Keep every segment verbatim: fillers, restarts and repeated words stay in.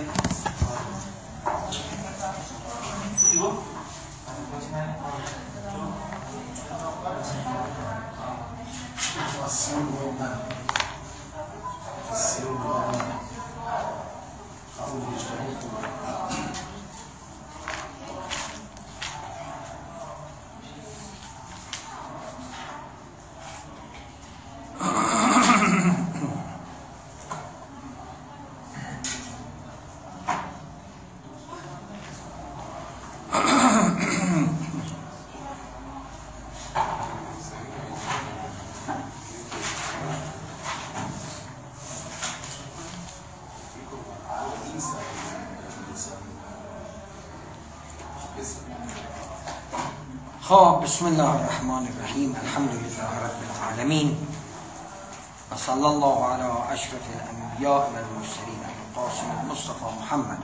خب بسم الله الرحمن الرحیم. الحمد لله رب العالمین و صلی الله علی اشرف الانبیاء و المرسلین القاسم المصطفى محمد.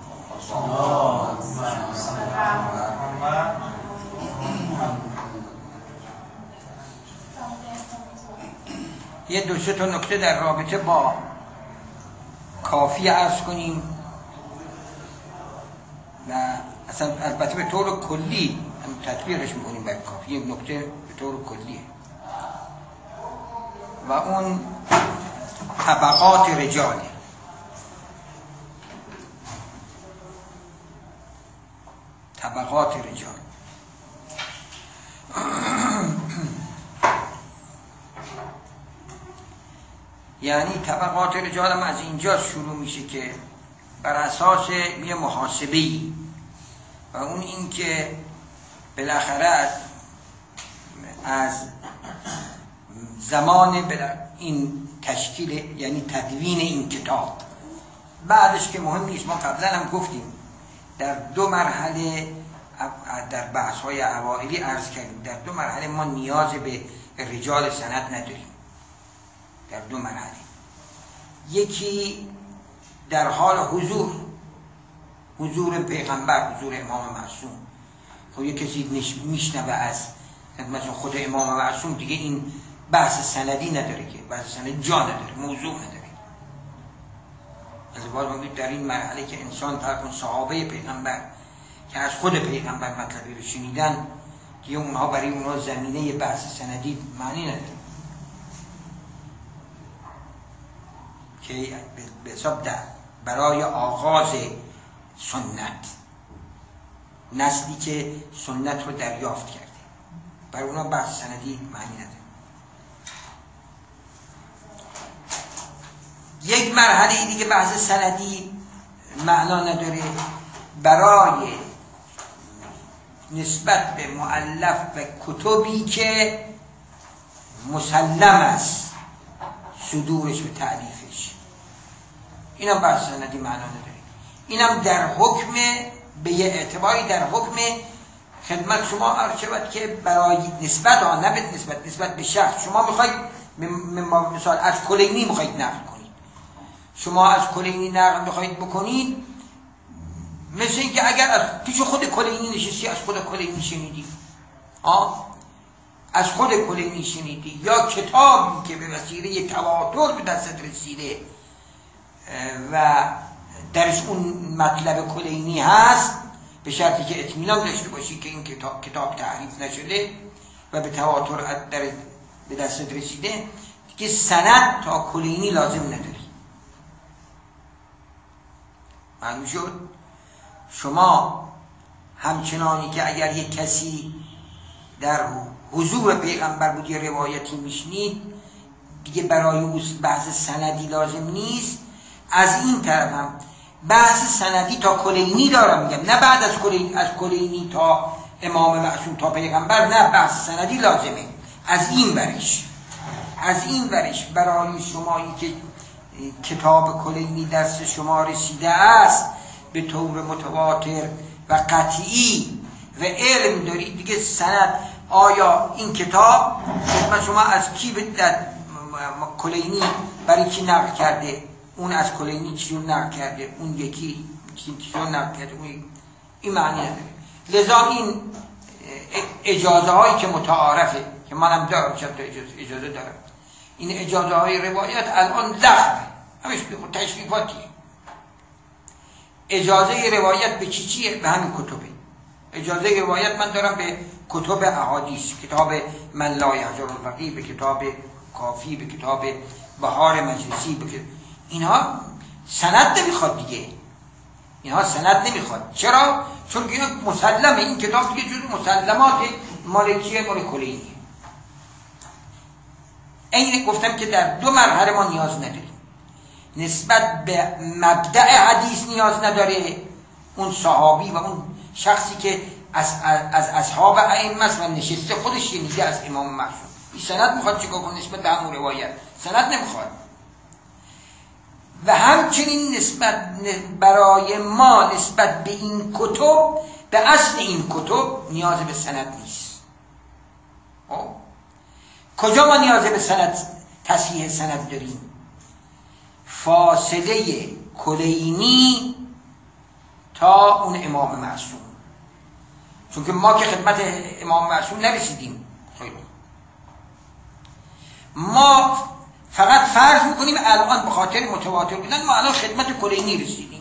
یه دو سه تا نکته در رابطه با کافی عرض کنیم و اصلا البته به طور کلی تطبیقش میکنیم بر کافی. یک نکته به طور کلیه و اون طبقات رجاله. طبقات رجال یعنی طبقات رجال هم از اینجا شروع میشه که بر اساس یه محاسبه‌ای و اون این که بالاخره از زمان این تشکیل یعنی تدوین این کتاب بعدش که مهم نیست، ما قبلا هم گفتیم در دو مرحله در بحث های اوائلی عرض کردیم در دو مرحله ما نیاز به رجال سند نداریم. در دو مرحله، یکی در حال حضور حضور پیغمبر، حضور امام معصوم. خب یک کسی میشنوه از مثلا خود امام معصوم دیگه این بحث سندی نداره، که بحث سندی جا نداره، موضوع نداره. از باید ما در این مرحله که انسان فرق صحابه پیغمبر که از خود پیغمبر مطلبی رو شنیدن دیگه اونها برای اونها زمینه بحث سندی معنی نداره، که به حساب در برای آغاز سنت، نسلی که سنت رو دریافت کرده، برای اونا بحث سندی معنی نداره. یک مرحله دیگه بحث سندی معنا نداره برای نسبت به مؤلف و کتبی که مسلم است صدورش و تألیفش، اینم بحث سندی معنا نداره. اینم در حکم به یه اعتباری در حکم خدمت شما عرض شود که برای نسبت آن نه به نسبت نسبت به شخص، شما میخواید مثال از کلینی میخواید نقل کنید، شما از کلینی نقل میخواید بکنید، مثل اینکه اگر از پیش خود کلینی نشستی از خود کلینی شنیدی، آه از خود کلینی شنیدی، یا کتابی که به وسیله تواتر به دست رسیده و درش اون مطلب کلینی هست، به شرطی که اطمینان داشته باشی که این کتاب کتاب تحریف نشده و به تواتر در به دست رسیده، که سند تا کلینی لازم نداری. معلوم شد؟ شما همچنانی که اگر یک کسی در حضور پیغمبر بود یه روایتی میشنید دیگه برای او بحث سندی لازم نیست، از این طرف هم بحث سندی تا کلینی دارم میگم، نه بعد از کلینی از کلینی تا امام معصوم تا پیغمبر، نه بحث سندی لازمه. از این ورش از این ورش برای شمایی که کتاب کلینی دست شما رسیده است به طور متواتر و قطعی و علم دارید دیگه سند، آیا این کتاب خدمت شما از کی به کلینی برای کی نقل کرده، اون از کلینی چیزو نقل کرده، اون یکی چیزو نقل کرده، اون این معنی نداره. لذا این اجازه هایی که متعارفه که منم دارم چند تا اجازه, اجازه دارم، این اجازه های روایت الان ضخمه، همش تشریفاتی. اجازه روایت به چی چیه؟ به همین کتبه. اجازه روایت من دارم به کتب احادیث، کتاب من لا یحجر الفقیه، به کتاب کافی، به کتاب بهار مجلسی، به کتاب... اینها سند نمیخواد دیگه، اینها سند نمیخواد. چرا؟ چون که مسلمه، این کتاب دیگه جزو مسلمات مالکیه، مال کلینیه. این گفتم که در دو مرحله ما نیاز نداریم. نسبت به مبدأ حدیث نیاز نداره اون صحابی و اون شخصی که از, از اصحاب ائمه است و نشسته خودش شنیده از امام معصوم. این سند میخواد چیکار کنه نسبت به همون روایت؟ سند نمیخواد. و همچنین نسبت برای ما نسبت به این کتب، به اصل این کتب نیاز به سند نیست. آه. کجا ما نیاز به سند، تصحیح سند داریم؟ فاصله کلینی تا اون امام معصوم. چون که ما که خدمت امام معصوم نرسیدیم، خیلی ما فقط فرض میکنیم الان به خاطر متواتر بودن ما الان خدمت کلینی رسیدیم.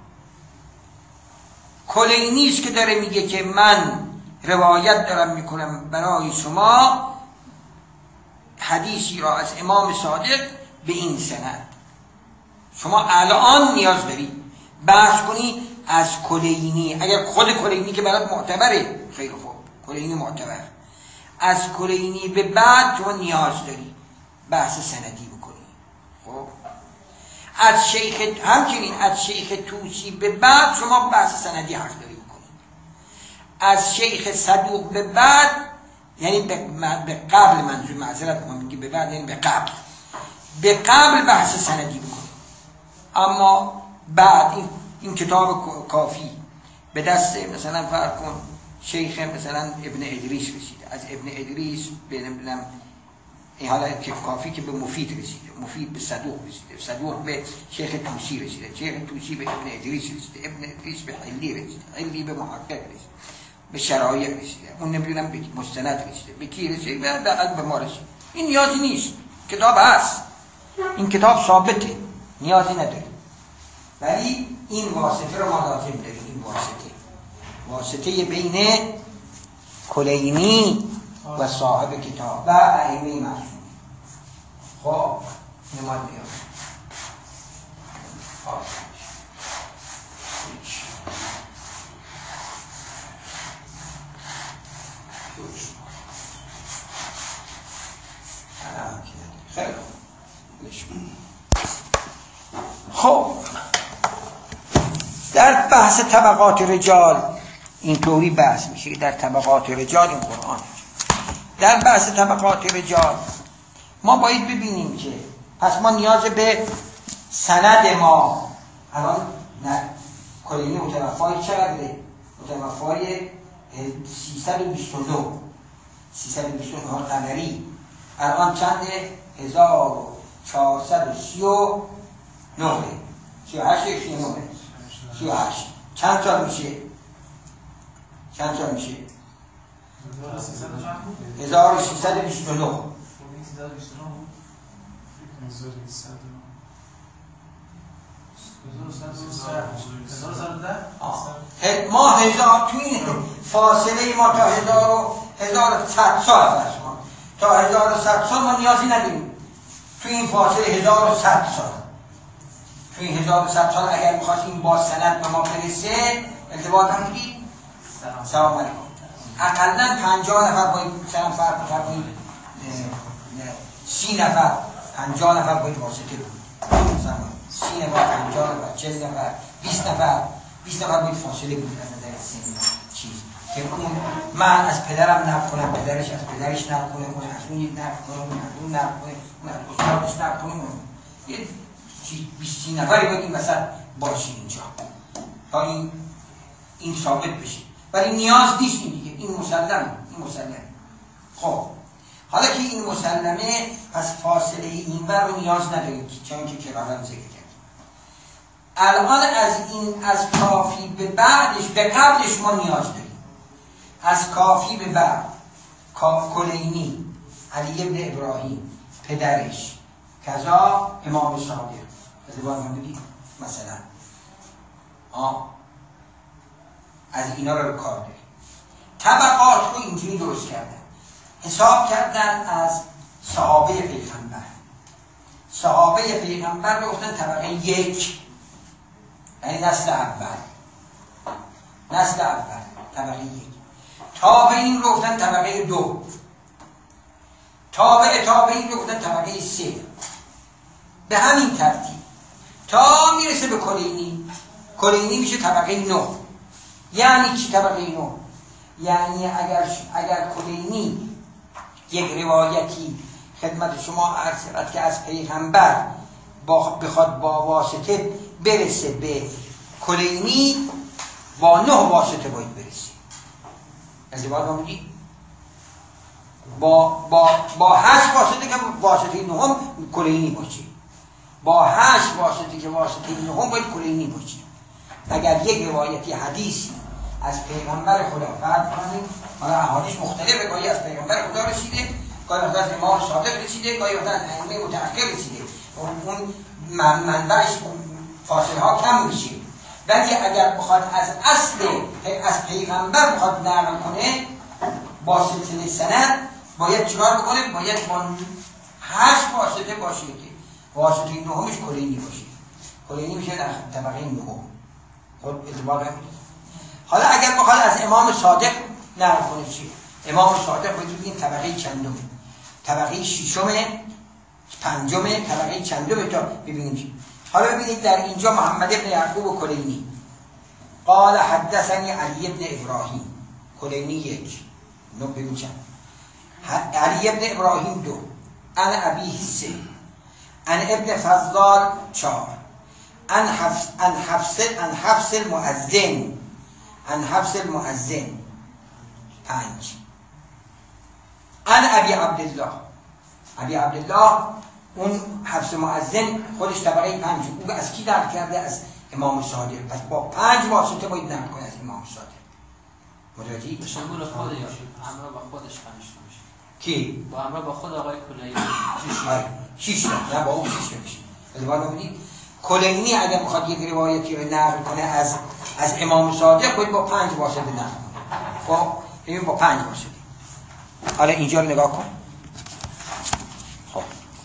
کلینی است که داره میگه که من روایت دارم میکنم برای شما حدیثی را از امام صادق به این سند. شما الان نیاز دارید بحث کنی از کلینی، اگر خود کلینی که برات معتبره خیلی خوب، کلینی معتبر، از کلینی به بعد شما نیاز داری بحث سندی بکنی. خب از شیخ، همچنین از شیخ طوسی به بعد شما بحث سندی حق داری بکنی. از شیخ صدوق به بعد، یعنی به قبل، منظور معذرت میگم که به بعد یعنی به قبل، به قبل بحث سندی بکنی. اما بعد این, این کتاب کافی به دست مثلا فرض کن شیخ مثلا ابن ادریس رسیده، از ابن ادریس به نمیدونم این حالا که کافی که به مفید رسیده، مفید به صدوق رسیده، صدوق به شیخ طوسی رسیده، شیخ طوسی به ابن ادریس رسیده، ابن ادریس به حلی رسیده، حلی به محقق رسیده، به شرایع رسیده، اون نمیدونم به مستند رسیده، به کی رسیده، بعد به ما رسیده. این نیازی نیست، کتاب هست، این کتاب ثابته، نیازی نداره. ولی این واسطه رو ما لازم داریم، این واسطه واسطه بین کلینی و صاحب کتاب و ائمه معصوم. خب نماد نیاز خب در بحث طبقات رجال اینطوری بحث میشه. در طبقات رجال این قرآن، در بحث طبقات رجال ما باید ببینیم که پس ما نیاز به سند ما الان نه کلینی متوفای چقدره؟ متوفای سیصد و بیست و نه سیصد و بیست و نه قمری، الان چنده؟ هزار و چهارصد و سی و نه، سی و هشت سی و نه، سی و هشت. چند سال میشه؟ چند سال میشه؟ هزار و سیصد و بیست و نه. ما هزار تو این فاصله ما تا هزار و هزار و صد سال فرض کن، تا هزار و صد سال ما نیازی نداریم. تو این فاصله هزار و صد سال، تو این هزار و صد سال اگر می‌خواستیم با سند به ما برسه ارتباط هم دیدید؟ سلام علیکم. اقلاً پنجاه نفر باید مثلا فرق فرقی سی نفر پنجاه نفر باید واسطه بود، مثلا سی نفر پنجاه نفر چهل نفر بیست نفر بیست نفر باید فاصله بود از نظر سن چیز که اون من از پدرم نقل کنم، پدرش از پدرش نقل کنه، اون از اون نقل کنه، اون از اون نقل کنه، اون از استادش نقل کنه، یه بیست نفری باید این وسط باشی اینجا تا این این ثابت بشه. ولی نیاز نیست این دیگه، این مسلمه، این مسلمه. خب حالا که این مسلمه، پس فاصله این ور رو نیاز نداریم چون که کرارم ذکر کرد. الان از این از کافی به بعدش، به قبلش ما نیاز داریم. از کافی به بعد کاف کلینی، علی ابن ابراهیم پدرش، کذا امام صادق. از دوار من بگید مثلا آه از اینا رو کار داره. طبقات رو اینجوری درست کردن، حساب کردن از صحابه پیغمبر. صحابه پیغمبر رو گفتن طبقه یک، یعنی نسل اول، نسل اول طبقه یک. تابعین رو گفتن طبقه دو، تابع تابعین رو گفتن طبقه سه. به همین ترتیب تا میرسه به کلینی. کلینی میشه طبقه نو. یعنی چی طبقه نو؟ یعنی اگر اگر کلینی یک روایتی خدمت شما عرض کرد که از پیغمبر با بخواد با واسطه برسه به کلینی، با نه واسطه باید برسه. از بعد ما میگیم با با با هشت واسطه که واسطه نهم کلینی باشه، با هشت واسطه که واسطه نهم باید کلینی باشه. اگر یک روایتی حدیثی از پیغمبر خدا فرض کنیم، حالا احادیث مختلفه، گاهی از پیغمبر خدا رسیده، گاهی از امام صادق رسیده، گاهی از ائمه متأخر رسیده، اون منبعش فاصله ها کم میشه. ولی اگر بخواد از اصل از پیغمبر بخواد نقل کنه با سلسله سند، باید چیکار بکنه؟ باید با هشت واسطه باشه که واسطه نهمش کلینی باشه. کلینی میشه در طبقه نهم. خود اعتبار نمیده. حالا اگر بخواد از امام صادق نقل کنه چی؟ امام صادق باید بگیم طبقه چندمه؟ طبقه ششمه، پنجمه، طبقه چندمه تا ببینیم چی. حالا ببینید در اینجا محمد بن یعقوب کلینی قال حدثنی علی بن ابراهیم، کلینی یک، نو ببین چند، علی بن ابراهیم دو، ان ابیه سه، ان ابن فضال چهار، ان حفص ان حفص ان حفص المؤذن ان حفص المؤذن پنج، ان ابی عبدالله، ابی عبدالله اون حفص مؤذن خودش طبقه پنج. او از کی نقل کرده؟ از امام صادق. پس با پنج واسطه باید نقل کنه از امام صادق. متوجهی؟ به شمول خودش همراه با خودش پنج میشه. کی؟ با همراه با خود آقای کلینی شش تا. نه با اون شش تا میشه. الان ببینید کلینی اگر بخواد یک روایتی رو نقل کنه از از امام صادق باید با پنج واسطه نقل کنه. خب ببین با پنج واسطه. حالا اینجا رو نگاه کن. خب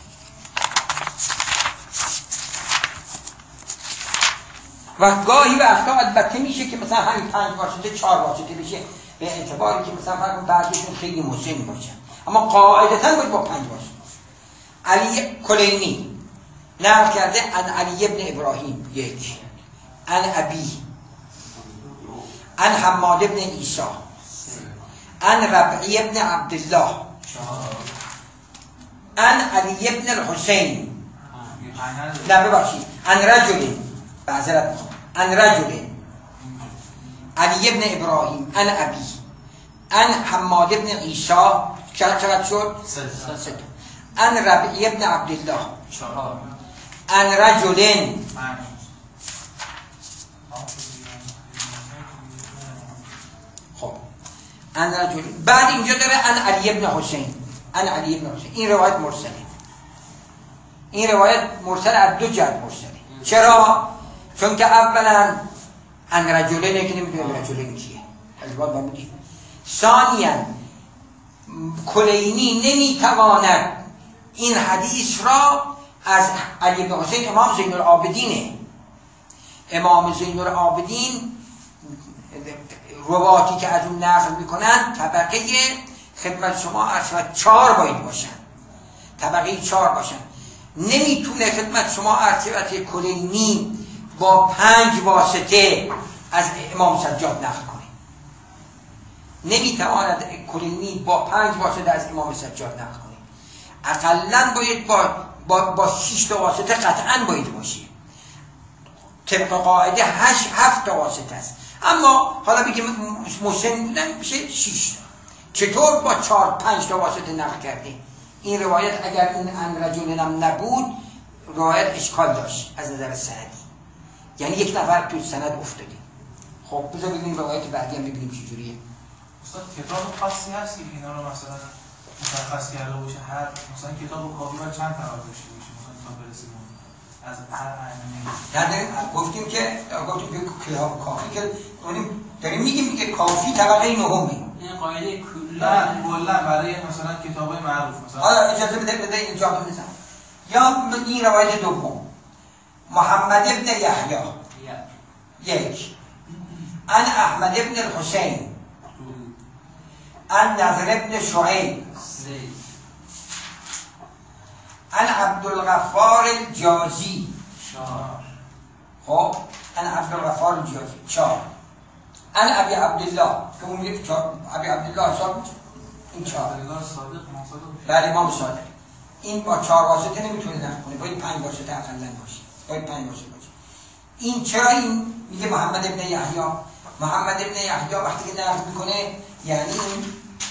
و گاهی وقتا البته میشه که مثلا همین پنج واسطه چهار واسطه بشه، به اعتباری که مثلا فرض کن بعضیشون خیلی مسن باشن، اما قاعدتا باید با پنج واسطه. علی کلینی نقل کرده ان علی ابن ابراهیم یک، ان ابی، ان حماد ابن عیسی، ان ربعی ابن عبدالله، ان علی ابن الحسین، نه ببخشید ان رجل، معذرت میخوام، ان رجل، علی ابن ابراهیم، ان ابی، ان حماد ابن عیسی، چقدر شد؟ سه. ان ربعی ابن عبدالله، ان رجل، خب ان رجل. بعد اینجا داره ان علی ابن حسین، ان علی ابن حسین. این روایت مرسله، این روایت مرسل از دو جهت مرسله. چرا؟ چون که اولا ان رجلین که نمیدونیم رجلین کیه، از بعد ما بودیم. ثانیا کلینی نمیتواند این حدیث را از علی بن حسین، امام زین العابدینه، امام زین العابدین رواتی که از اون نقل میکنن طبقه خدمت شما اصلا چهار باید باشن، طبقه چهار باشن. نمیتونه خدمت شما ارتباط کلینی با پنج واسطه از امام سجاد نقل کنه. نمیتواند کلینی با پنج واسطه از امام سجاد نقل کنه. اقلن باید با با با شش تا واسطه قطعا باید باشه. طبق قاعده هشت هفت تا واسطه است. اما حالا بگیم مسلم بودن میشه شش تا. چطور با چهار پنج تا واسطه نقل کرده؟ این روایت اگر این ان رجل هم نبود روایت اشکال داشت از نظر سندی، یعنی یک نفر تو سند افتاده. خب بذار ببینیم روایت بعدی هم ببینیم چه جوریه. استاد کتاب خاصی هست که اینا رو مثلا مشخص کرده باشه؟ هر مثلا کتاب کافی باید چند طبقه داشته باشه مثلا تا برسیم؟ از هر در گفتیم که گفتیم که کلاب کافی که داریم داریم میگیم که کافی طبقه نهمه. این قاعده کلی نه کلا برای مثلا کتابای معروف مثلا حالا اجازه بده بده اینجا بزنم. یا این روایت دوم محمد ابن یحیی یک عن احمد ابن الحسین عن نضر ابن شعیب عن عبدالغفار الجازی خب عن عبدالغفار الجازی چهار عن ابی عبدالله که اون میگه ابی عبدالله حساب این چهار بله امام صادق. این با چهار واسطه نمیتونه نقل کنه، باید پنج واسطه اقلا باشه، باید پنج واسطه باشه. این چرا این میگه محمد ابن یحیی؟ محمد ابن یحیی وقتی که نقل میکنه یعنی این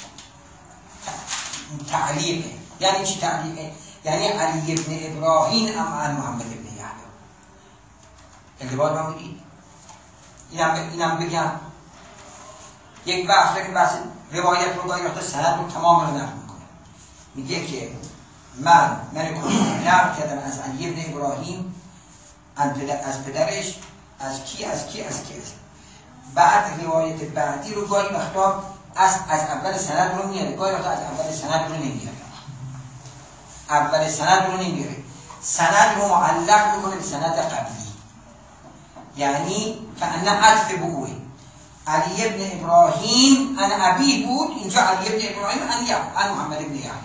تعلیقه. یعنی چی تعلیقه؟ یعنی علی ابن ابراهیم ام عن محمد ابن یحیی. انتباه نمودید؟ اینم اینم بگم یک بحث که بحث روایت رو باید وقت سند رو تمام رو نقل میکنه. میگه که من من کنم نقل کردم از علی ابن ابراهیم از پدرش، از کی از کی از کی است. بعد روایت بعدی رو گاهی وقتا از از اول سند رو میاره، گاهی وقتا از اول سند رو نمیاره. اول سند رو نمیاره، سند رو معلق میکنه به سند قبلی. یعنی کأن عطف بگوه علی ابن ابراهیم ان ابی بود، اینجا علی ابن ابراهیم ان ان محمد ابن یحیی.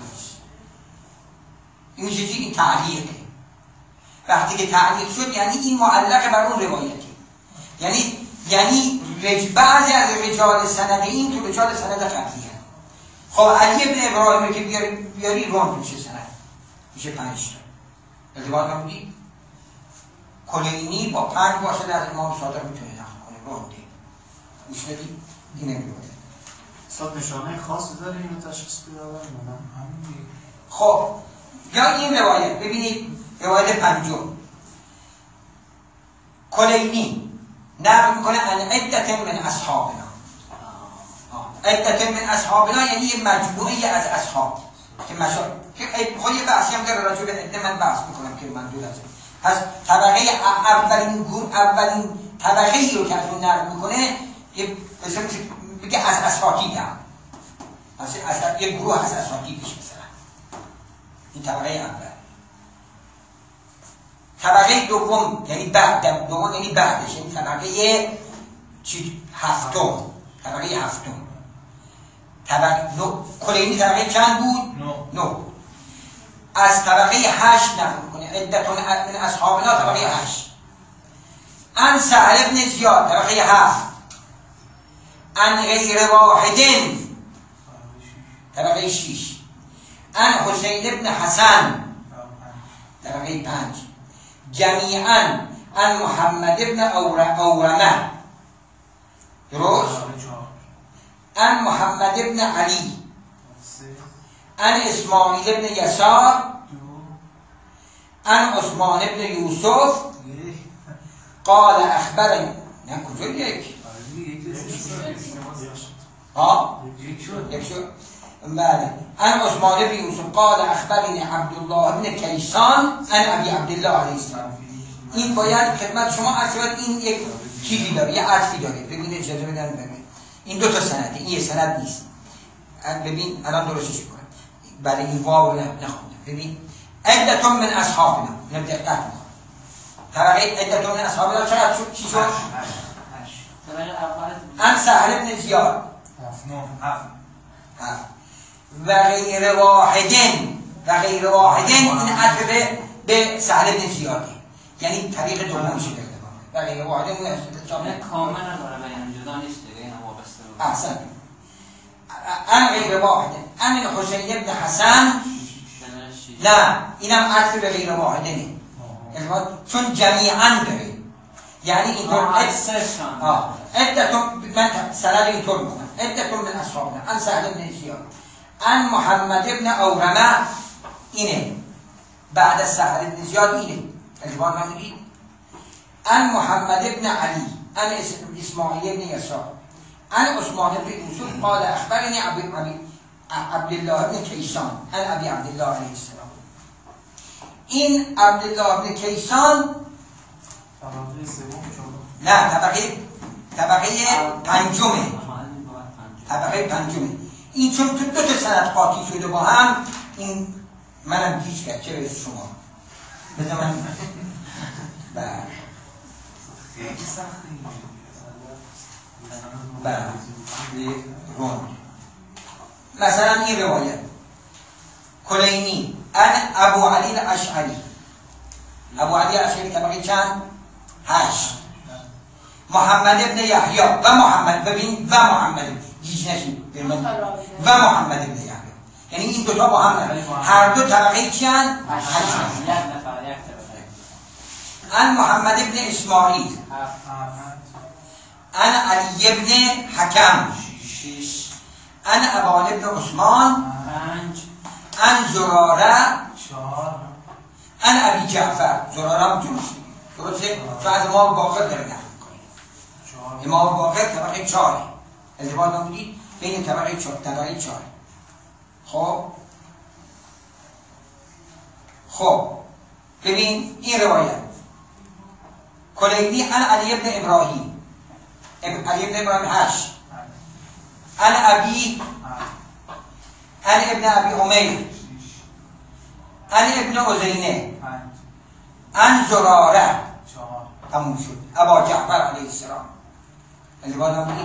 این چیزی این تعلیقه. وقتی که تعلیق شد یعنی این معلقه بر اون روایتی. یعنی یعنی بعضی از رجال سند این تو رجال سند قبلی هست. خب علی ابن ابراهیم که بیاری بیاری رون میشه سند میشه پنج تا. ارتباط نمودی؟ کلینی با پنج واسطه از امام صادق میتونه نقل کنه رونده. گوش بدید اینه میگه. صد نشانه خاصی داره اینو تشخیص بدن؟ خب یا این روایت ببینید روایت پنجم کلینی نقل میکنه ان عدت من اصحابنا. عدت من اصحابنا یعنی یه مجموعه از اصحاب که مشا که خود یه بحثی هم داره راجع به عده، من بحث میکنم که منظور از پس طبقه اولین گروه اولین طبقه ای رو که از اون نقل میکنه یه مثلا بگه از اساطیر هم مثلا یه گروه از اساطیر پیش مثلا این طبقه اول. طبقه دوم یعنی بعد دوم یعنی بعدش این طبقه چی هفتم. طبقه هفتم طبقه نو کلینی طبقه چند بود؟ نو نو از طبقه هشت نقل کنه عدتون من اصحابنا طبقه هشت. ان سهل ابن زیاد طبقه هفت. ان غیر واحدین طبقه شیش. ان حسین ابن حسن طبقه پنج. جمیعاً ان محمد ابن اورمه درست؟ ان محمد ابن علی ان اسماعیل ابن یسار ان عثمان ابن یوسف قال اخبرنی نه کجا یک؟ ها؟ یک شد؟ بله ان عثمان ابن یوسف قال اخبرنی عبدالله ابن کیسان ان ابی عبدالله علیه السلام. این باید خدمت شما اصلا این یک چیزی داره، یه عطفی داره. ببینید اجازه بدن ببینید این دو تا سنده، این یه سند نیست. ببین الان درستش کنم برای این واو نخوندم. ببین عدتون من اصحابنا نبدأ دقت کن. طبقه عدتون من اصحابنا چقدر شد؟ چی شد؟ ان سهل ابن زیاد و غیر واحدین و غیر واحدین این عطف به سهل ابن زیاده، یعنی طریق دوم شده و غیر واحدین اون جامعه کامل نداره بیان جدا نیست دیگه این هم وابسته بود. احسن. ان غیر واحدین ان حسین ابن حسن نه اینم عطف به غیر واحدینه چون جمیعاً داره یعنی اینطور عدتون من سند اینطور میکنم عدتون من اصحابنا ان سهل ابن زیاد ان محمد ابن اورمه اینه بعد از سهل ابن زیاد اینه اجبار نمیدید ان محمد ابن علی ان اسماعیل ابن یسار ان عثمان ابن یوسف قال اخبرنی عبدالله ابن کیسان ان ابی عبدالله علیه السلام. این عبدالله ابن کیسان طبقه سوم چهارم. نه طبقه طبقه پنجمه طبقه پنجمه. این چون تو دو تا سند قاطی شده با هم، این منم گیج کرد چه برسه شما بذار من بله خیلی سخته این بله روند. مثلا این روایت کلینی ان ابو علی الاشعری، ابو علی الاشعری طبقه چند؟ هشت. محمد ابن یحیی و محمد، ببین و محمد گیج نشین و محمد ابن یحیی، یعنی این دوتا با هم نه، هر دو طبقه چند؟ هشت. ان محمد ابن اسماعیل ان علی ابن حکم ان ابان ابن عثمان ان زراره ان ابی جعفر. زراره هم درسته درسته تو از امام باقر داره نقل میکنه. امام باقر طبقه چهاره، ازدواج نمودید بین طبقه چهار طبقه چهاره. خب خب ببین این روایت کلینی ان علی ابن ابراهیم، علی ابن ابراهیم هشت، ان ابی ان ابن ابی عمیر ان ابن عزینه ان زراره تموم شد. ابا جعفر علیه السلام ازدواج نمودید.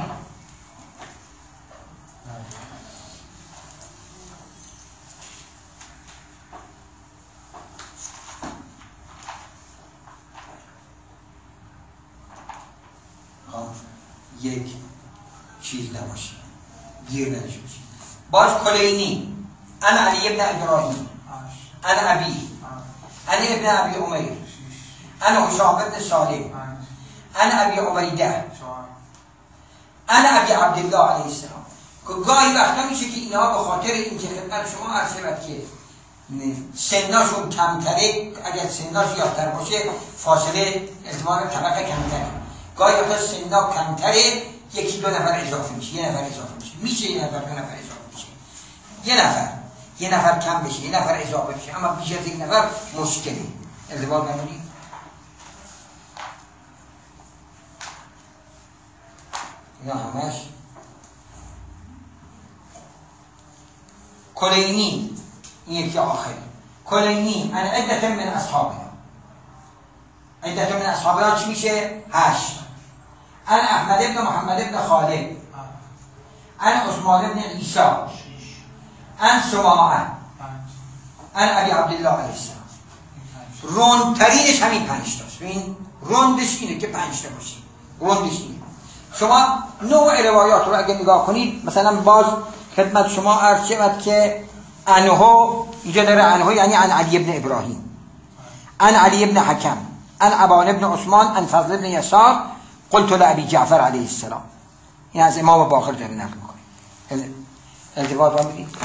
یک چیز نباشه گیر نداشته باشه. باز کلینی ان علی ابن ابراهیم ان ابی ان ابن ابی عمیر ان حشام ابن سالم ان ابی عبیده ان ابی عبدالله علیه السلام. گاهی وقتا میشه که اینها به خاطر اینکه خدمت شما عرض شود که سناشون کمتره، اگر سناش یادتر باشه فاصله ازدواج طبقه کمتره، گاهی وقتا سندا کمتره یکی دو نفر اضافه میشه، یه نفر اضافه میشه، میشه یه نفر دو نفر اضافه میشه، یه نفر یه نفر کم بشه، یه نفر اضافه بشه، اما بیش از یک نفر مشکله. ازدواج نمونید. اینا همش کلینی. این یکی آخری کلینی ان عدت من اصحابنا، عدت من اصحابنا چی میشه؟ هشت. ان احمد ابن محمد ابن خالد ان عثمان ابن عیسی ان سماعه ان ابی عبدالله علیه السلام. روندترینش همین پنج تاست. ببین روندش اینه که پنج تا باشید، روندش اینه. شما نوع روایات رو اگه نگاه کنید، مثلا باز خدمت شما عرض شود که انهو اینجا داره، انهو یعنی ان علی ابن ابراهیم ان علی ابن حکم ان ابان ابن عثمان ان فضل ابن یسار قلت لابی جعفر علیه السلام. این از امام باقر داره نقل میکنه. التفات را میدید.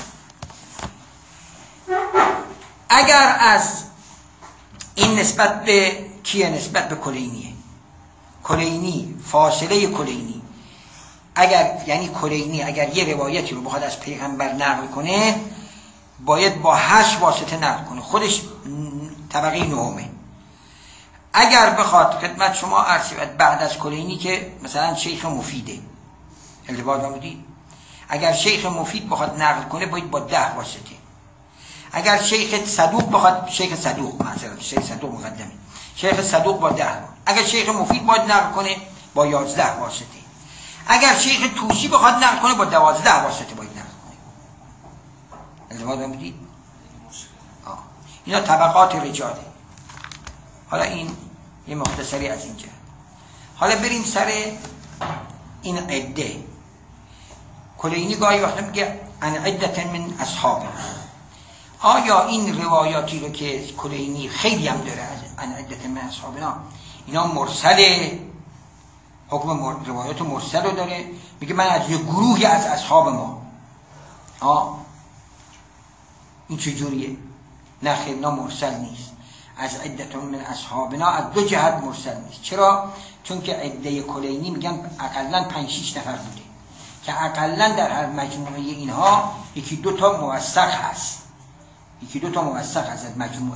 اگر از این نسبت به کیه؟ نسبت به کلینیه. کلینی فاصله کلینی اگر یعنی کلینی اگر یه روایتی رو بخواد از پیغمبر نقل کنه باید با هشت واسطه نقل کنه، خودش طبقه نهمه. اگر بخواد خدمت شما عرض شود بعد از کلینی که مثلا شیخ مفیده، التفات نمودید، اگر شیخ مفید بخواد نقل کنه باید با ده واسطه. اگر شیخ صدوق بخواد، شیخ صدوق مثلا شیخ صدوق مقدمه، شیخ صدوق با ده. اگر شیخ مفید باید نقل کنه با یازده واسطه. اگر شیخ توسی بخواد نقل کنه با دوازده واسطه باید نقل کنه. التفات نمودید. اینا طبقات رجاله. حالا این یه مختصری از اینجا. حالا بریم سر این عده. کلینی گاهی وقتا میگه ان عدت من اصحابنا. آیا این روایاتی رو که کلینی خیلی هم داره ان عدت من اصحابنا، اینا مرسل، حکم مر... روایات مرسل رو داره، میگه من از یه گروهی از اصحاب ما. آه این چجوریه؟ نه خیلی مرسل نیست. از عدتون من اصحابنا از دو جهت مرسل نیست. چرا؟ چون که عده کلینی میگن اقلا پنج شش نفر بوده که اقلا در هر مجموعه اینها یکی دو تا موثق هست، یکی دو تا موثق هست از مجموعه،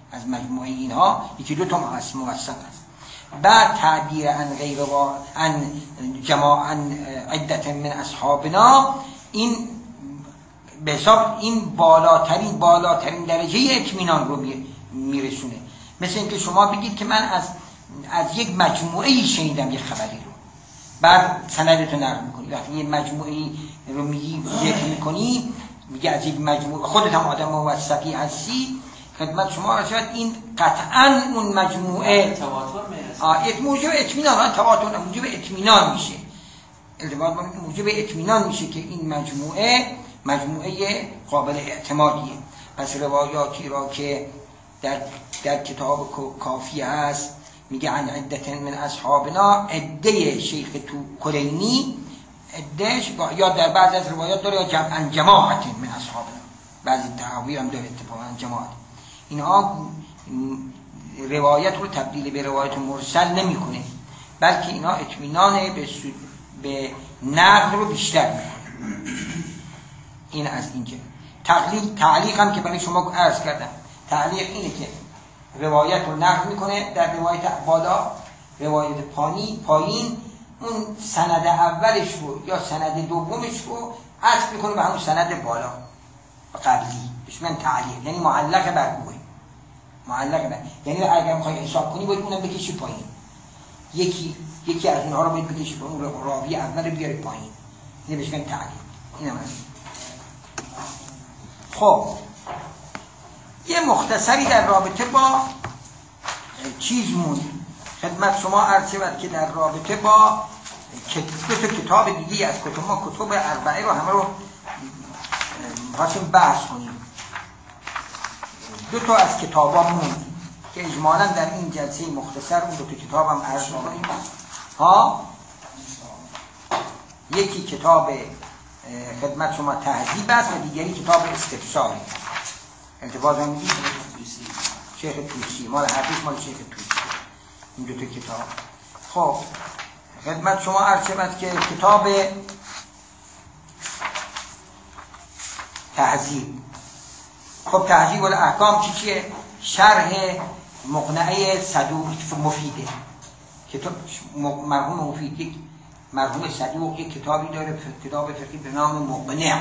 از مجموعه اینها یکی دو تا موثق است. بعد تعبیر عن غیر و عن جماع عن عدت من اصحابنا، این به حساب این بالاترین بالاترین درجه اطمینان رو میرسونه. مثل اینکه شما بگید که من از از یک مجموعه ای شنیدم یک خبری رو، بعد سندتو نقل میکنی. وقتی یک مجموعه ای رو میگی ذکر میکنی، میگه از یک مجموعه، خودت هم آدم موثقی هستی، خدمت شما رسید این قطعا اون مجموعه تواتر میرسه، موجب اطمینان، تواتر موجب اطمینان میشه، ارتباط موجب اطمینان میشه که این مجموعه مجموعه قابل اعتمادیه. پس روایاتی را که در در کتاب کافی هست میگه عن عدت من اصحابنا، عده شیخ تو کلینی عدهش یا در بعض از روایات داره یا جمع جماعت من اصحابنا، بعضی تعابیر هم داره اتفاقا جماعت. اینها روایت رو تبدیل به روایت مرسل نمیکنه، بلکه اینا اطمینان به به نقل رو بیشتر میکنه. این از اینجا تعلیق تعلیق هم که برای شما عرض کردم، تعلیق اینه که روایت رو نقل میکنه در روایت بالا، روایت پانی پایین اون سند اولش رو یا سند دومش رو عطف میکنه به همون سند بالا قبلی، بهش میگن تعلیق، یعنی معلق بر اوه، معلق بر، یعنی اگر میخوای حساب کنی باید اونم بکشی پایین، یکی یکی از اونها رو باید بکشی پایین، اون راوی اول بیاری پایین، اینه بهش میگن تعلیق. اینم هست. خب یه مختصری در رابطه با چیز موند خدمت شما عرض شود که در رابطه با دو تا کتاب دیگه از کتب ما، کتب اربعه رو همه رو خواستیم بحث کنیم. دو تا از کتابا موند که اجمالا در این جلسه مختصر اون دو تا کتاب هم عرض کنیم ها. یکی کتاب خدمت شما تهذیب است و دیگری کتاب استفسار. انتباه هم میدید شیخ توسی، مال حقیق مال شیخ توسی این دو تا کتاب. خب خدمت شما عرض شود که کتاب تهذیب، خب تهذیب الاحکام چی چیه؟ شرح مقنعه صدوق مفیده. کتاب مرحوم مفید، مرحوم صدوق یک کتابی داره، کتاب فقهی به نام مقنع.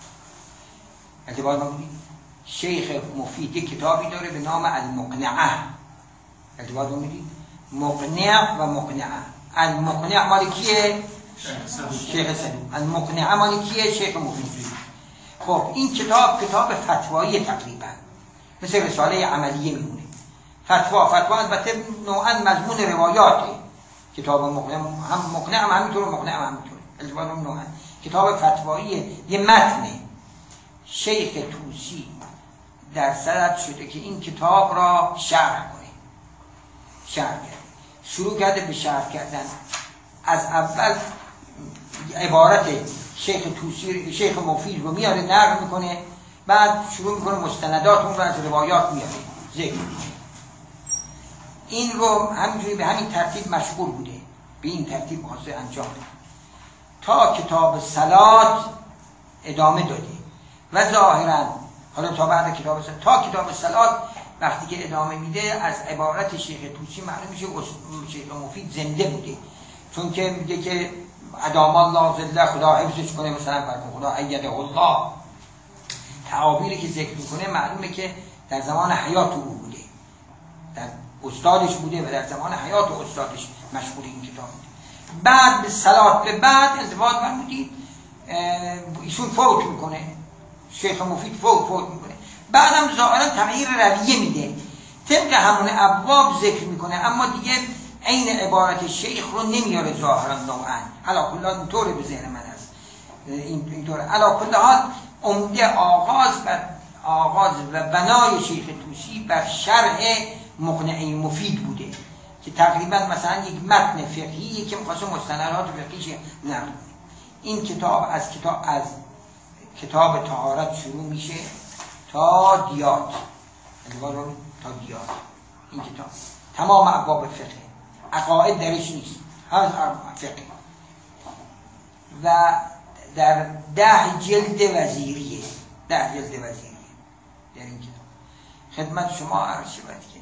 اعتبار می‌کنید شیخ مفید یک کتابی داره به نام المقنعه. اعتبار می‌کنید مقنع و مقنعه. المقنع مال کیه؟ شیخ صدوق. المقنعه مال کیه؟ شیخ مفید. خب این کتاب کتاب فتوایی تقریبا مثل رساله عملیه میمونه. فتوا فتوا البته نوعا مضمون روایاته. کتاب مقنع هم مقنع هم همینطور، مقنع هم همینطور. البته نوعا کتاب فتوایی یه متنه. شیخ توسی در صدد شده که این کتاب را شرح کنه. شرح کرده. شروع کرده به شرح کردن. از اول عبارت شیخ توسی شیخ مفید رو میاره نقل میکنه، بعد شروع میکنه مستندات اون رو از روایات میاره ذکر میکنه. این رو همینجوری به همین ترتیب مشغول بوده، به این ترتیب واسه انجام داده تا کتاب صلات ادامه داده و ظاهرا حالا تا بعد کتاب صلات تا کتاب صلات وقتی که ادامه میده از عبارت شیخ توسی معلوم میشه شیخ مفید زنده بوده، چون که میگه که ادام الله ذله، خدا حفظش کنه، مثلا فرمود خدا ایده الله. تعابیری که ذکر میکنه معلومه که در زمان حیات او بوده، در استادش بوده و در زمان حیات و استادش مشغول این کتاب بوده. بعد به صلات به بعد انتفاض فرمودید ایشون فوت میکنه، شیخ مفید فوت فوت میکنه، بعدم ظاهرا تغییر رویه میده، طبق همون ابواب ذکر میکنه، اما دیگه عین عبارت شیخ رو نمیاره ظاهرا نوعا. علا کل حال اینطوره به ذهن من هست اینطوره. علا کل حال عمده آغاز و آغاز و بنای شیخ توسی بر شرح مقنعه مفید بوده که تقریبا مثلا یک متن فقهی که می‌خواد مستندات فقهیش نقل. این کتاب از کتاب از کتاب طهارت شروع میشه تا دیات، تا دیات. این کتاب تمام ابواب فقه، عقاید درش نیست، هر فقه. و در ده جلد وزیریه، ده جلد وزیریه در این کتاب. خدمت شما عرض شود که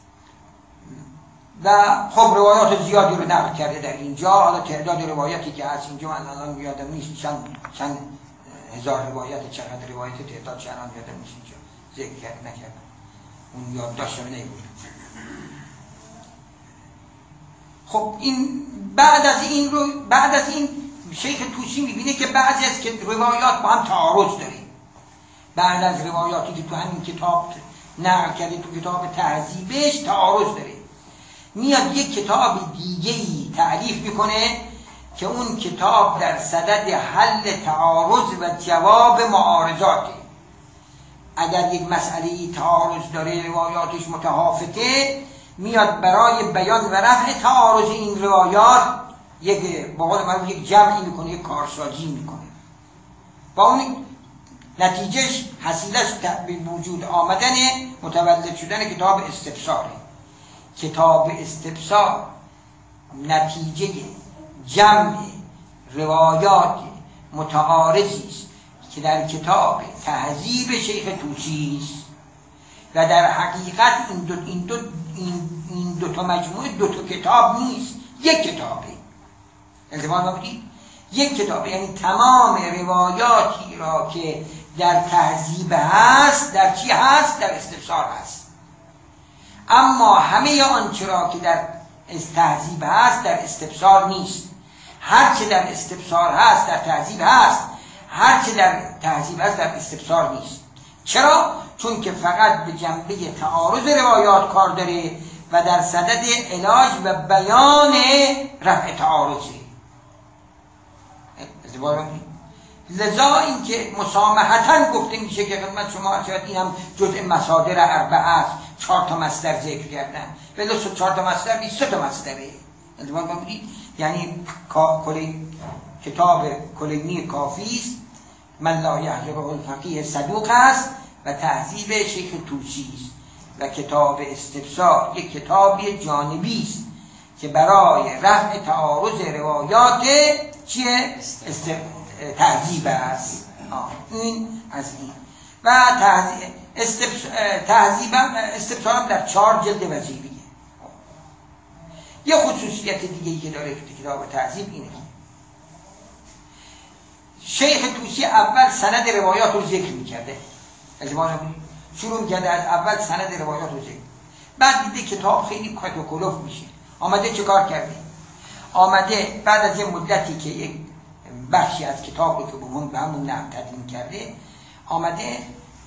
و خب روایات زیادی رو نقل کرده در اینجا. حالا تعداد روایاتی که هست اینجا من الان یادم نیست چند چند هزار روایت، چقدر روایت تعداد چند یادم نیست اینجا ذکر کرد نکردم، اون یادداشتم نمی‌بود. خب این بعد از این رو بعد از این شیخ طوسی می‌بینه که بعضی از که روایات با هم تعارض داره. بعد از روایاتی که تو همین کتاب نقل کرده تو کتاب تهذیبش تعارض داره، میاد یک کتاب دیگه‌ای تعریف میکنه که اون کتاب در صدد حل تعارض و جواب معارضاته. اگر یک مسئله تعارض داره روایاتش متفاوته، میاد برای بیان و رفع تعارض این روایات یک به قول معروف یک جمعی میکنه، یک کارسازی میکنه و اون نتیجهش حاصلش به وجود آمدن متولد شدن کتاب استفساره. کتاب استفسار نتیجه جمع روایات متعارضی است که در کتاب تهذیب شیخ طوسی است و در حقیقت این دو این دو این, این دو تا مجموعه دو تا کتاب نیست، یک کتابه. التفات بودید یک کتابه، یعنی تمام روایاتی را که در تهذیب هست در چی هست؟ در استفسار هست. اما همه آنچه را که در تهذیب هست در استفسار نیست. هرچه در استفسار هست در تهذیب هست، هرچه در تهذیب هست در استفسار نیست. چرا؟ چون که فقط به جنبه تعارض روایات کار داره و در صدد علاج و بیان رفع تعارضه. لذا این که مسامحتاً گفته میشه که خدمت شما شاید این هم جزء مصادر اربعه است، چهار تا مصدر ذکر کردن، ولی چهار تا مصدر بیست تا مصدره. انتباه بودید؟ یعنی کتاب کلینی کافی است، من لا یحجبه الفقیه صدوق است و تهذیب شیخ طوسی است، و کتاب استفسار یک کتاب جانبی است که برای رفع تعارض روایات چیه؟ تهذیب است. این از این و تهذیب استفسار در چهار جلد وزیریه. یه خصوصیت دیگه‌ای که داره کتاب تهذیب اینه که شیخ طوسی اول سند روایات رو ذکر می‌کرده. شروع کرده از اول سند روایات رو ذکر، بعد دیده کتاب خیلی کت و کلوف میشه، آمده چه کار کرده؟ آمده بعد از یه مدتی که یک بخشی از کتاب رو که به همون به همون نقل تدوین کرده، آمده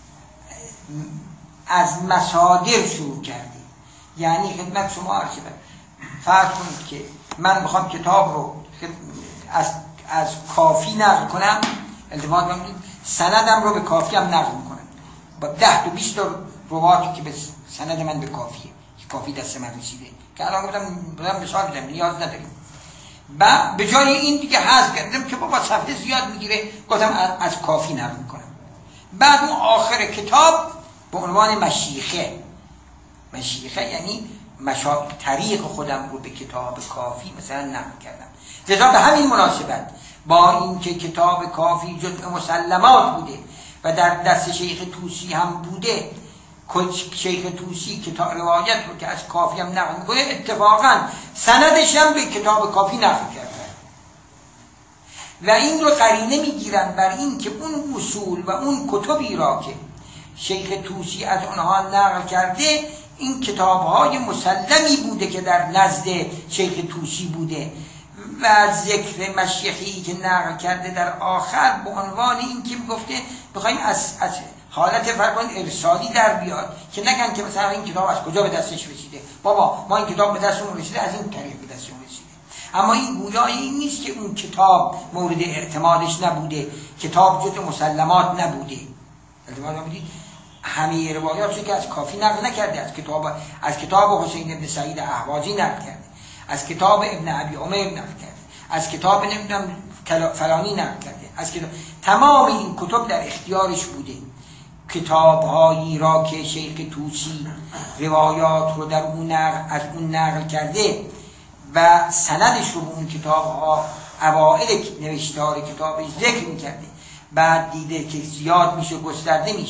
از مصادر شروع کرده. یعنی خدمت شما عرض شود فرض کنید که من میخوام کتاب رو از از کافی نقل کنم، التفات بکنید سندم رو به کافی هم نقل میکنم با ده تا بیست تا روایاتی که به سند من به کافیه که کافی دست من رسیده، که الان گفتم بودم مثال بدم نیاز نداریم. بعد به جای این دیگه حذف کردم که بابا صفحه زیاد میگیره، گفتم از, از کافی نقل میکنم. بعد اون آخر کتاب به عنوان مشیخه، مشیخه یعنی مشا... طریق خودم رو به کتاب کافی مثلا نقل کردم. لذا به همین مناسبت با اینکه کتاب کافی جزء مسلمات بوده و در دست شیخ طوسی هم بوده، شیخ طوسی کتاب روایت رو که از کافی هم نقل میکنه، اتفاقا سندش هم به کتاب کافی نقل کرده و این رو قرینه میگیرن بر این که اون اصول و اون کتبی را که شیخ طوسی از اونها نقل کرده این کتاب‌های مسلمی بوده که در نزد شیخ طوسی بوده و ذکر مشیخی که نقل کرده در آخر به عنوان این که گفته بخوایم از, از حالت فرمان ارسالی در بیاد، که نگن که مثلا این کتاب از کجا به دستش رسیده، بابا ما این کتاب به دستمون رسیده از این طریق به دستمون رسیده. اما این گویای این نیست که اون کتاب مورد اعتمادش نبوده، کتاب جزء مسلمات نبوده. اعتماد نبودید همه روایاتش که از کافی نقل نکرده، از کتاب از کتاب حسین بن سعید اهوازی نقل کرده، از کتاب ابن ابی عمر نقل کرده، از کتاب نمیدونم فلانی نقل کرده، از کتاب تمام این کتب در اختیارش بوده. کتاب‌هایی را که شیخ طوسی روایات رو در اون نقل از اون نقل کرده و سندش رو به اون کتاب‌ها اوائل نوشتار کتابش ذکر می‌کرده، بعد دیده که زیاد میشه گسترده میشه،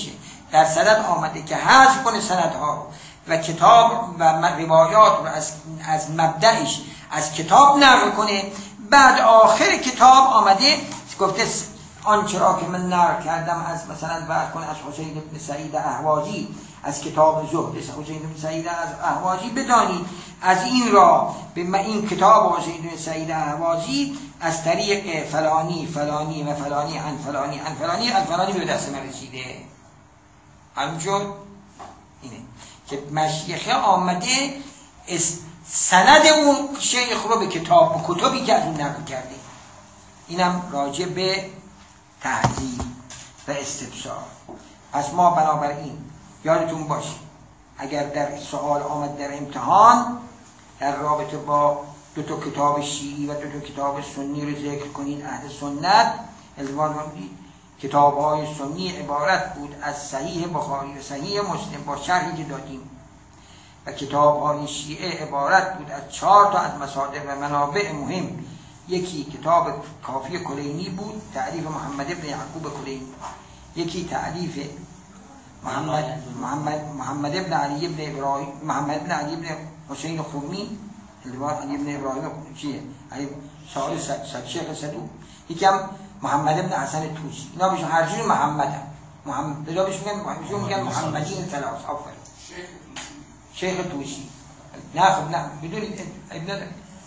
در سند آمده که حذف کنه سندها و کتاب و روایات رو از از مبدأش از کتاب نقل کنه. بعد آخر کتاب آمده گفته آنچه را که من نقل کردم از مثلا بعد کنه از حسین بن سعید اهوازی از کتاب زهد حسین بن سعید از اهوازی بدانید از این را به این کتاب حسین بن سعید اهوازی از طریق فلانی فلانی و فلانی عن فلانی عن فلانی عن فلانی به دست من رسیده. همینجور اینه که مشیخه آمده سند اون شیخ رو به کتاب و کتابی که از اون نقل کرده. اینم راجع به تحضیح و استفسار. پس ما بنابراین یادتون باشه اگر در سوال آمد در امتحان در رابطه با دو تا کتاب شیعی و دو تا کتاب سنی رو ذکر کنید اهل سنت الزام کنید کتاب‌های سنی عبارت بود از صحیح بخاری و صحیح مسلم با شرحی که دادیم و کتاب‌های شیعه عبارت بود از چهار تا از مصادر و منابع مهم. یکی کتاب کافی کلینی بود تعلیف محمد ابن یعقوب کلینی، یکی تعلیف محمد محمد محمد ابن علی ابن ابراهیم محمد ابن علی ابن حسین خومی علی ابن ابراهیم چیه علی سال صد شیخ صدوق، یکی هم محمد ابن حسن توسی. اینا بهشون هر جور محمد هم محمد بجا بهش میگن میگن محمدین ثلاث. آفرین شیخ توسی. نه خب نه بدونید ابن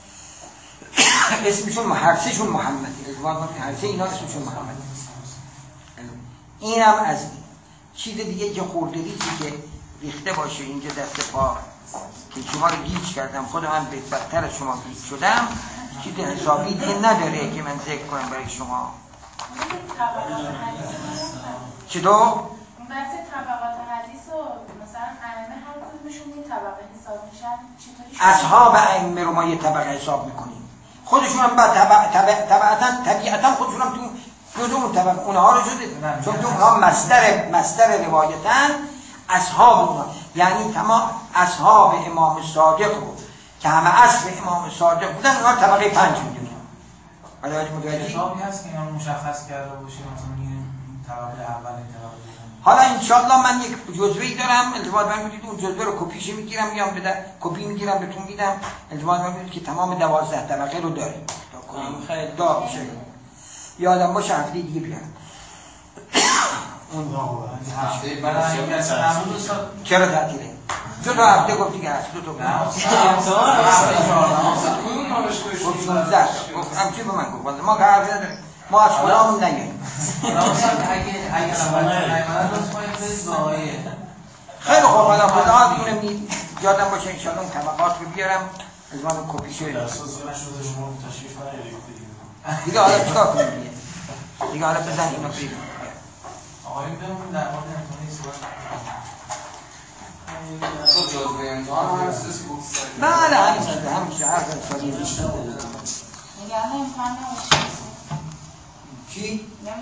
اسمشون هر سهشون محمد هر سه اینا اسمشون محمد. اینم از این چیز دیگه که خوردگیزی که ریخته باشه اینجا دست پا که شما رو گیج کردم خودم هم بدتر از شما گیج شدم چیز حسابی دیگه نداره که من ذکر کنم برای شما. چطور؟ اون بحث طبقات حدیث و مثلا ائمه هر کدومشون یه طبقه حساب میشن چطوری؟ اصحاب ائمه رو ما یه طبقه حساب میکنیم، خودشون هم بعد طبعا طبیعتا خودشون هم تو جزء اون طبقه اونها رو شده چون تو اونها مصدر مصدر روایتن اصحاب اونها، یعنی تمام اصحاب امام صادق رو که همه اصل امام صادق بودن اونها طبقه پنج میدونیم. حالا متوجه کتابی هست که اینا مشخص کرده باشه مثلا این طبقه اول این طبقه. حالا انشالله من یک جزوه‌ای دارم التماس من میدید اون جزوه رو کپیش میگیرم میام بده کپی میگیرم بهتون میدم التماس من میدید که تمام دوازده طبقه رو داریم تا خیلی داغ بشه. یادم باشه هفته دیگه بیارم. اون هفته بعد چرا تعطیله؟ دو تا هفته گفتی که هست دو تا گفت شانزده گفت همچی به من گفت ما که حرفی نداریم ما از خدامون نگیم. خیلی خوب حالا خدا دونه می یادم باشه انشاءالله اون طبقات رو بیارم از من کپی شده دیگه. حالا چکار کنیم دیگه دیگه حالا بزن اینو بریم آقاییم بمون در مورد امتحانی صحبت خب جزوه امتحان هم هست بله همیشه همیشه هر کار سالی نگران امتحان نباشید. چی؟